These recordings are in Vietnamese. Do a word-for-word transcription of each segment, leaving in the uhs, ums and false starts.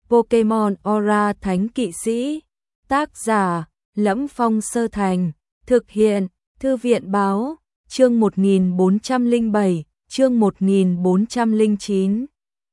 Pokemon Aura Thánh Kỵ Sĩ. Tác giả: Lẫm Phong Sơ Thành. Thực hiện: Thư viện Báo. Chương một nghìn bốn trăm lẻ bảy, chương một nghìn bốn trăm lẻ chín.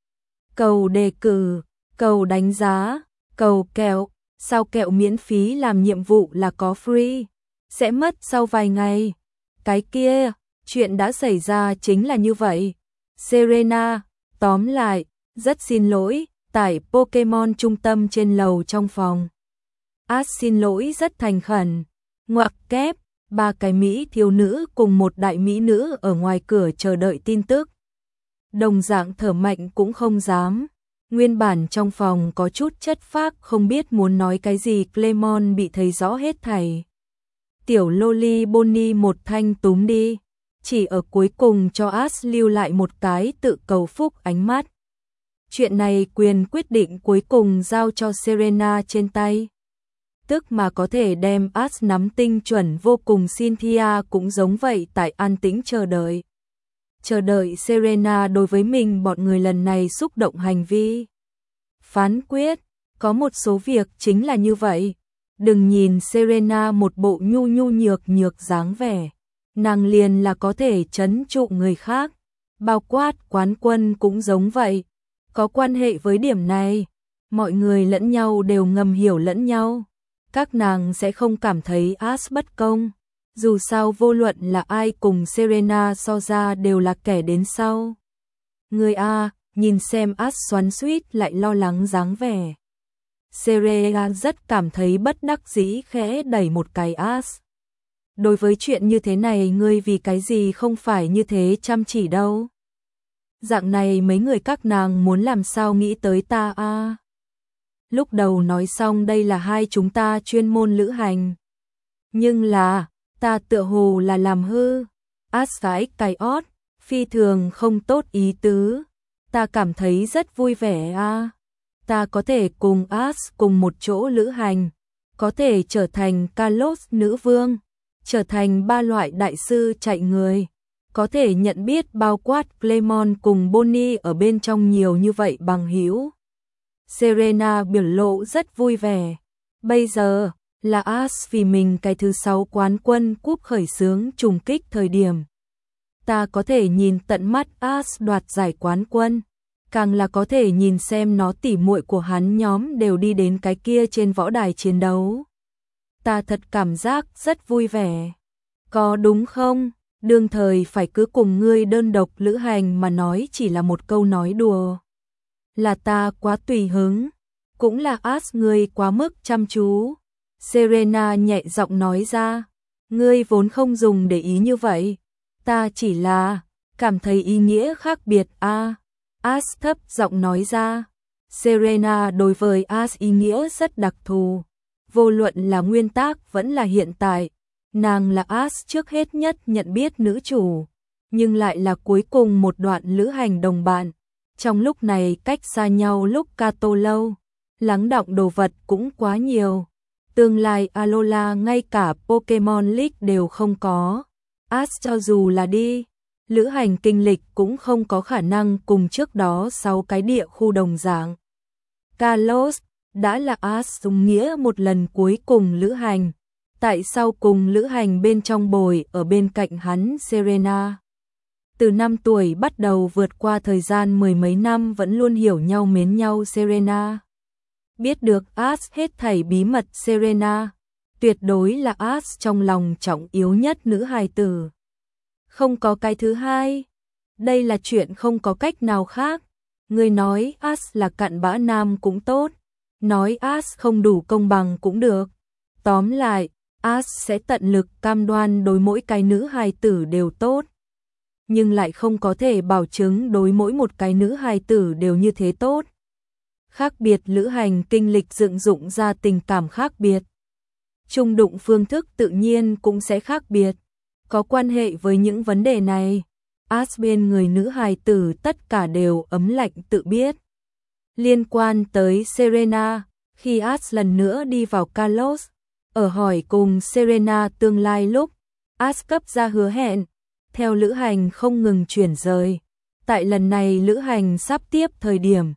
Cầu đề cử, cầu đánh giá, cầu kẹo. Sao kẹo miễn phí làm nhiệm vụ là có free, sẽ mất sau vài ngày. Cái kia, chuyện đã xảy ra chính là như vậy. Serena, tóm lại, rất xin lỗi, tại Pokemon trung tâm trên lầu trong phòng. Ash xin lỗi rất thành khẩn. Ngoặc kép, ba cái Mỹ thiếu nữ cùng một đại Mỹ nữ ở ngoài cửa chờ đợi tin tức. Đồng dạng thở mạnh cũng không dám. Nguyên bản trong phòng có chút chất phác không biết muốn nói cái gì, Clemon bị thấy rõ hết thảy. Tiểu Loli Bonnie một thanh túm đi, chỉ ở cuối cùng cho Ash lưu lại một cái tự cầu phúc ánh mắt. Chuyện này quyền quyết định cuối cùng giao cho Serena trên tay. Tức mà có thể đem Ash nắm tinh chuẩn vô cùng. Cynthia cũng giống vậy, tại an tĩnh chờ đợi. Chờ đợi Serena đối với mình bọn người lần này xúc động hành vi. Phán quyết, có một số việc chính là như vậy. Đừng nhìn Serena một bộ nhu nhu nhược nhược dáng vẻ. Nàng liền là có thể trấn trụ người khác. Bao quát quán quân cũng giống vậy. Có quan hệ với điểm này, mọi người lẫn nhau đều ngầm hiểu lẫn nhau. Các nàng sẽ không cảm thấy Ash bất công. Dù sao vô luận là ai cùng Serena so ra đều là kẻ đến sau. Người A, nhìn xem Ash xoắn xuýt lại lo lắng dáng vẻ. Serena rất cảm thấy bất đắc dĩ khẽ đẩy một cái Ash. Đối với chuyện như thế này ngươi vì cái gì không phải như thế chăm chỉ đâu. Dạng này mấy người các nàng muốn làm sao nghĩ tới ta a? Lúc đầu nói xong đây là hai chúng ta chuyên môn lữ hành. Nhưng là, ta tựa hồ là làm hư. Ash gãi cái ót, phi thường không tốt ý tứ. Ta cảm thấy rất vui vẻ a. Ta có thể cùng Ash cùng một chỗ lữ hành. Có thể trở thành Kalos nữ vương. Trở thành ba loại đại sư chạy người. Có thể nhận biết bao quát Clemon cùng Bonnie ở bên trong nhiều như vậy bằng hữu. Serena biểu lộ rất vui vẻ. Bây giờ là Ash vì mình cái thứ sáu quán quân cúp khởi xướng trùng kích thời điểm. Ta có thể nhìn tận mắt Ash đoạt giải quán quân. Càng là có thể nhìn xem nó tỉ muội của hắn nhóm đều đi đến cái kia trên võ đài chiến đấu. Ta thật cảm giác rất vui vẻ. Có đúng không? Đương thời phải cứ cùng ngươi đơn độc lữ hành mà nói chỉ là một câu nói đùa. Là ta quá tùy hứng, cũng là Ash ngươi quá mức chăm chú. Serena nhẹ giọng nói ra, ngươi vốn không dùng để ý như vậy, ta chỉ là cảm thấy ý nghĩa khác biệt a. À, Ash thấp giọng nói ra, Serena đối với Ash ý nghĩa rất đặc thù, vô luận là nguyên tắc vẫn là hiện tại. Nàng là Ash trước hết nhất nhận biết nữ chủ, nhưng lại là cuối cùng một đoạn lữ hành đồng bạn. Trong lúc này cách xa nhau lúc Kato lâu, lắng đọng đồ vật cũng quá nhiều. Tương lai Alola ngay cả Pokemon League đều không có. Ash cho dù là đi, lữ hành kinh lịch cũng không có khả năng cùng trước đó sáu cái địa khu đồng dạng. Kalos đã là Ash dùng nghĩa một lần cuối cùng lữ hành. Tại sau cùng lữ hành bên trong bồi ở bên cạnh hắn Serena. Từ năm tuổi bắt đầu vượt qua thời gian mười mấy năm vẫn luôn hiểu nhau mến nhau Serena. Biết được Ash hết thảy bí mật Serena. Tuyệt đối là Ash trong lòng trọng yếu nhất nữ hài tử. Không có cái thứ hai. Đây là chuyện không có cách nào khác. Người nói Ash là cặn bã nam cũng tốt. Nói Ash không đủ công bằng cũng được. Tóm lại, Ash sẽ tận lực cam đoan đối mỗi cái nữ hài tử đều tốt. Nhưng lại không có thể bảo chứng đối mỗi một cái nữ hài tử đều như thế tốt. Khác biệt lữ hành kinh lịch dựng dụng ra tình cảm khác biệt. Trung đụng phương thức tự nhiên cũng sẽ khác biệt. Có quan hệ với những vấn đề này, Ash bên người nữ hài tử tất cả đều ấm lạnh tự biết. Liên quan tới Serena, khi Ash lần nữa đi vào Kalos, ở hỏi cùng Serena tương lai lúc, Ash cấp ra hứa hẹn, theo lữ hành không ngừng chuyển rời. Tại lần này lữ hành sắp tiếp thời điểm,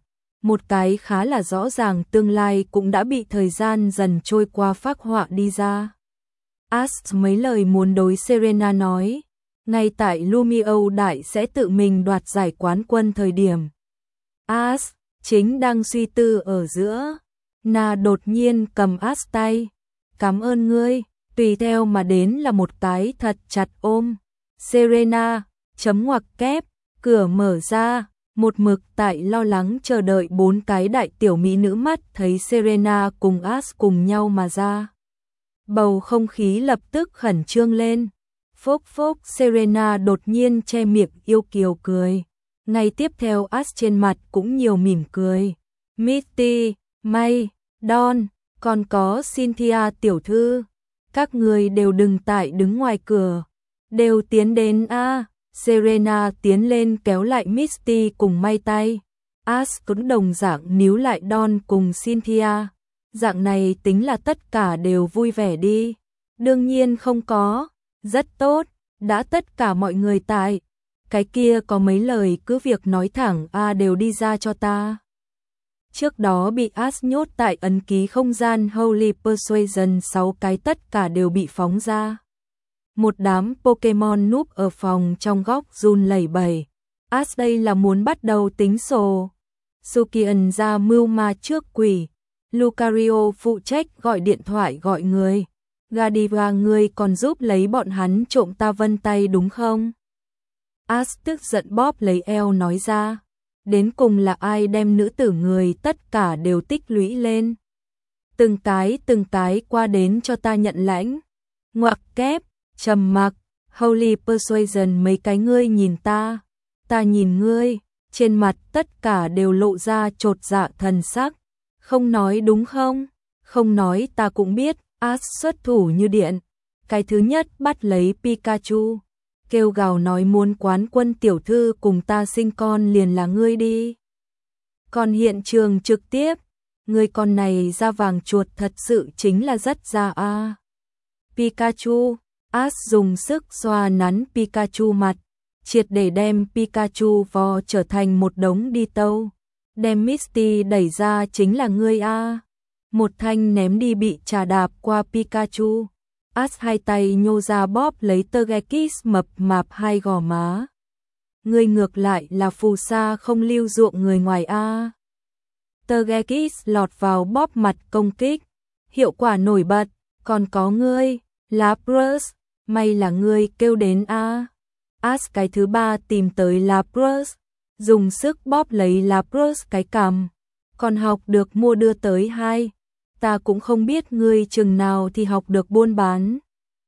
một cái khá là rõ ràng tương lai cũng đã bị thời gian dần trôi qua phác họa đi ra. Ash mấy lời muốn đối Serena nói, ngay tại Lumio Đại sẽ tự mình đoạt giải quán quân thời điểm. Ash chính đang suy tư ở giữa, Na đột nhiên cầm Ash tay, cảm ơn ngươi, tùy theo mà đến là một cái thật chặt ôm. Serena, chấm ngoặc kép, cửa mở ra, một mực tại lo lắng chờ đợi bốn cái đại tiểu mỹ nữ mắt thấy Serena cùng Ash cùng nhau mà ra. Bầu không khí lập tức khẩn trương lên. Phốc phốc, Serena đột nhiên che miệng yêu kiều cười. Ngay tiếp theo Ash trên mặt cũng nhiều mỉm cười. Misty, May, Dawn, còn có Cynthia tiểu thư. Các người đều đừng tại đứng ngoài cửa. Đều tiến đến a. À. Serena tiến lên kéo lại Misty cùng May tay. Ash cũng đồng dạng níu lại Dawn cùng Cynthia. Dạng này tính là tất cả đều vui vẻ đi. Đương nhiên không có. Rất tốt, đã tất cả mọi người tại. Cái kia có mấy lời cứ việc nói thẳng a à đều đi ra cho ta. Trước đó bị Ash nhốt tại ấn ký không gian Holy Persuasion, sáu cái tất cả đều bị phóng ra. Một đám Pokemon núp ở phòng trong góc run lẩy bẩy. Ash đây là muốn bắt đầu tính sổ. Sukian ra mưu ma trước quỷ. Lucario phụ trách gọi điện thoại gọi người. Godiva, ngươi còn giúp lấy bọn hắn trộm ta vân tay đúng không? Ash tức giận bóp lấy eo nói ra. Đến cùng là ai đem nữ tử người tất cả đều tích lũy lên. Từng cái từng cái qua đến cho ta nhận lãnh. Ngoặc kép, trầm mặc, Holy Persuasion mấy cái ngươi nhìn ta. Ta nhìn ngươi, trên mặt tất cả đều lộ ra chột dạ thần sắc. Không nói đúng không? Không nói ta cũng biết. Ash xuất thủ như điện. Cái thứ nhất bắt lấy Pikachu. Kêu gào nói muốn quán quân tiểu thư cùng ta sinh con liền là ngươi đi. Còn hiện trường trực tiếp. Người con này da vàng chuột thật sự chính là rất da a. À. Pikachu. Ash dùng sức xoa nắn Pikachu mặt. Triệt để đem Pikachu vò trở thành một đống đi tâu. Đem Misty đẩy ra chính là ngươi a. À. Một thanh ném đi bị trà đạp qua Pikachu. Ash hai tay nhô ra bóp lấy Togekiss mập mạp hai gò má. Người ngược lại là phù sa không lưu ruộng người ngoài a. Togekiss lọt vào bóp mặt công kích. Hiệu quả nổi bật. Còn có ngươi, Lapras, may là ngươi kêu đến a. Ash cái thứ ba tìm tới Lapras. Dùng sức bóp lấy Lapras cái cằm. Còn học được mua đưa tới hai. Ta cũng không biết ngươi chừng nào thì học được buôn bán.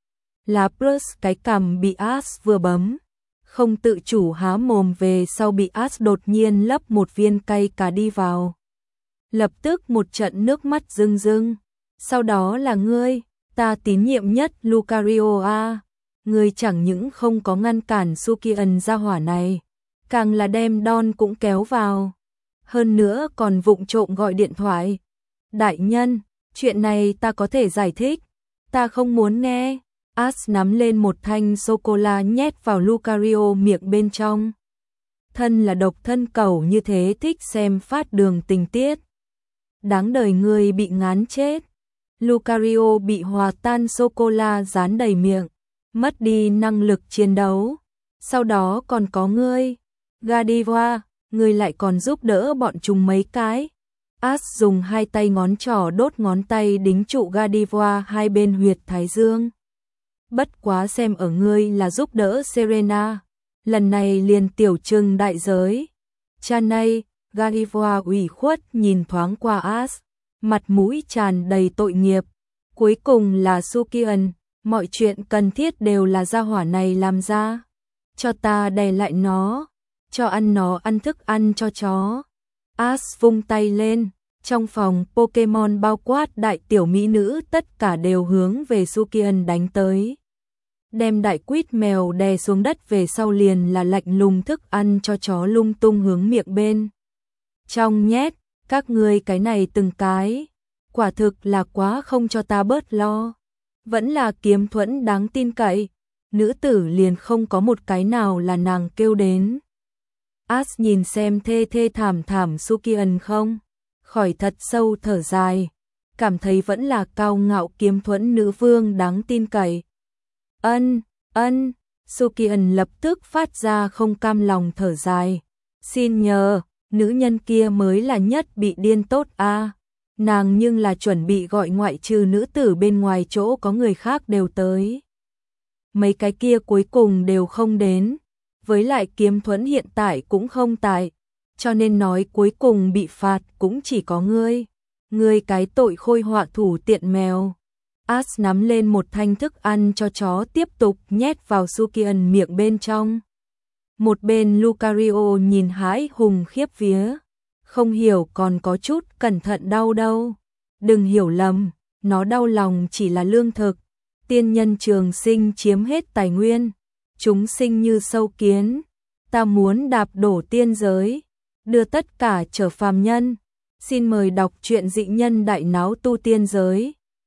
Lapras cái cằm bị Ash vừa bấm. Không tự chủ há mồm về sau bị Ash đột nhiên lấp một viên cay cả đi vào. Lập tức một trận nước mắt rưng rưng. Sau đó là ngươi, ta tín nhiệm nhất Lucario a. Ngươi chẳng những không có ngăn cản Sukian ra hỏa này. Càng là đem Dawn cũng kéo vào. Hơn nữa còn vụng trộm gọi điện thoại. Đại nhân, chuyện này ta có thể giải thích. Ta không muốn nghe. Ash nắm lên một thanh sô-cô-la nhét vào Lucario miệng bên trong. Thân là độc thân cẩu như thế thích xem phát đường tình tiết. Đáng đời người bị ngán chết. Lucario bị hòa tan sô-cô-la dán đầy miệng. Mất đi năng lực chiến đấu. Sau đó còn có ngươi. Godiva, ngươi lại còn giúp đỡ bọn chúng mấy cái. Ash dùng hai tay ngón trỏ đốt ngón tay đính trụ Godiva hai bên huyệt thái dương. Bất quá xem ở ngươi là giúp đỡ Serena. Lần này liền tiểu trừng đại giới. Cha này, Godiva ủy khuất nhìn thoáng qua Ash. Mặt mũi tràn đầy tội nghiệp. Cuối cùng là Sukian. Mọi chuyện cần thiết đều là gia hỏa này làm ra. Cho ta đè lại nó. Cho ăn nó ăn thức ăn cho chó. Ash vung tay lên. Trong phòng Pokemon bao quát đại tiểu mỹ nữ tất cả đều hướng về Sukian đánh tới. Đem đại quýt mèo đè xuống đất về sau liền là lạnh lùng thức ăn cho chó lung tung hướng miệng bên. Trong nhét, các ngươi cái này từng cái. Quả thực là quá không cho ta bớt lo. Vẫn là kiếm thuẫn đáng tin cậy. Nữ tử liền không có một cái nào là nàng kêu đến. As nhìn xem thê thê thảm thảm Sukian không, khỏi thật sâu thở dài, cảm thấy vẫn là cao ngạo kiếm thuẫn nữ vương đáng tin cậy. Ân, ân, Sukian lập tức phát ra không cam lòng thở dài. Xin nhờ, nữ nhân kia mới là nhất bị điên tốt a. À. Nàng nhưng là chuẩn bị gọi ngoại trừ nữ tử bên ngoài chỗ có người khác đều tới. Mấy cái kia cuối cùng đều không đến, với lại kiếm thuẫn hiện tại cũng không tại, cho nên nói cuối cùng bị phạt cũng chỉ có ngươi. Ngươi cái tội khôi họa thủ tiện mèo. As nắm lên một thanh thức ăn cho chó tiếp tục nhét vào Sukian miệng bên trong. Một bên Lucario nhìn hãi hùng khiếp vía, không hiểu còn có chút cẩn thận đau đâu. Đừng hiểu lầm, nó đau lòng chỉ là lương thực. Tiên nhân trường sinh chiếm hết tài nguyên, chúng sinh như sâu kiến. Ta muốn đạp đổ tiên giới, đưa tất cả trở phàm nhân. Xin mời đọc truyện Dị Nhân Đại Náo Tu Tiên Giới.